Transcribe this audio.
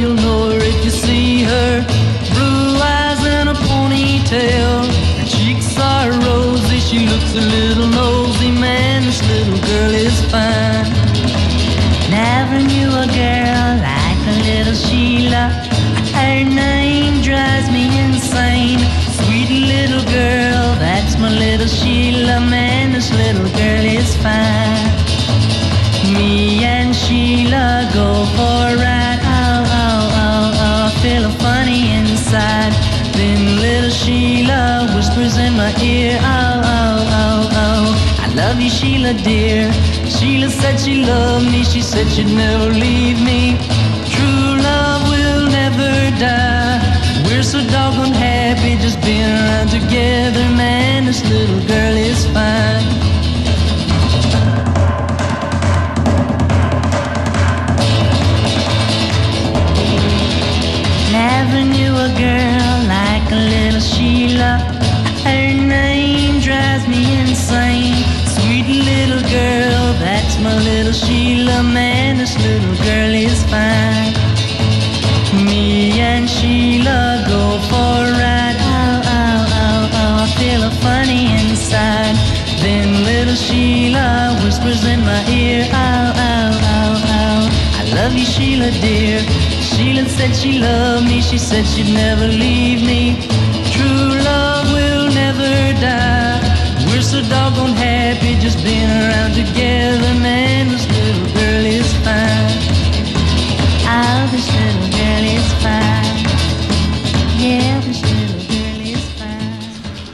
you'll know her if you see her. Blue eyes and a ponytail, her cheeks are rosy, she looks a little nosy. Man, this little girl is fine. Never knew a girl like a little Sheila. Her name drives me insane. Sweet little girl, that's my little Sheila. Man, this little girl is fine. Me and Sheila go for a ride. Oh, oh, oh, oh, I feel funny inside. Then little Sheila whispers in my ear. Oh, oh, oh, oh, I love you, Sheila dear. Sheila said she loved me, she said she'd never leave me. True love will never die. We're so doggone happy just being around together. Man, this little girl is fine. Never knew a girl like a little Sheila. Her name drives me insane. Sweet little girl, that's my little Sheila. Man, this little girl is fine. Me and Sheila go for a ride. Oh, oh, oh, oh, I feel funny inside. Then little Sheila whispers in my ear. Oh, oh, oh, oh, I love you, Sheila dear. Sheila said she loved me, she said she'd never leave me. True love will never die. We're so doggone happy just being around together.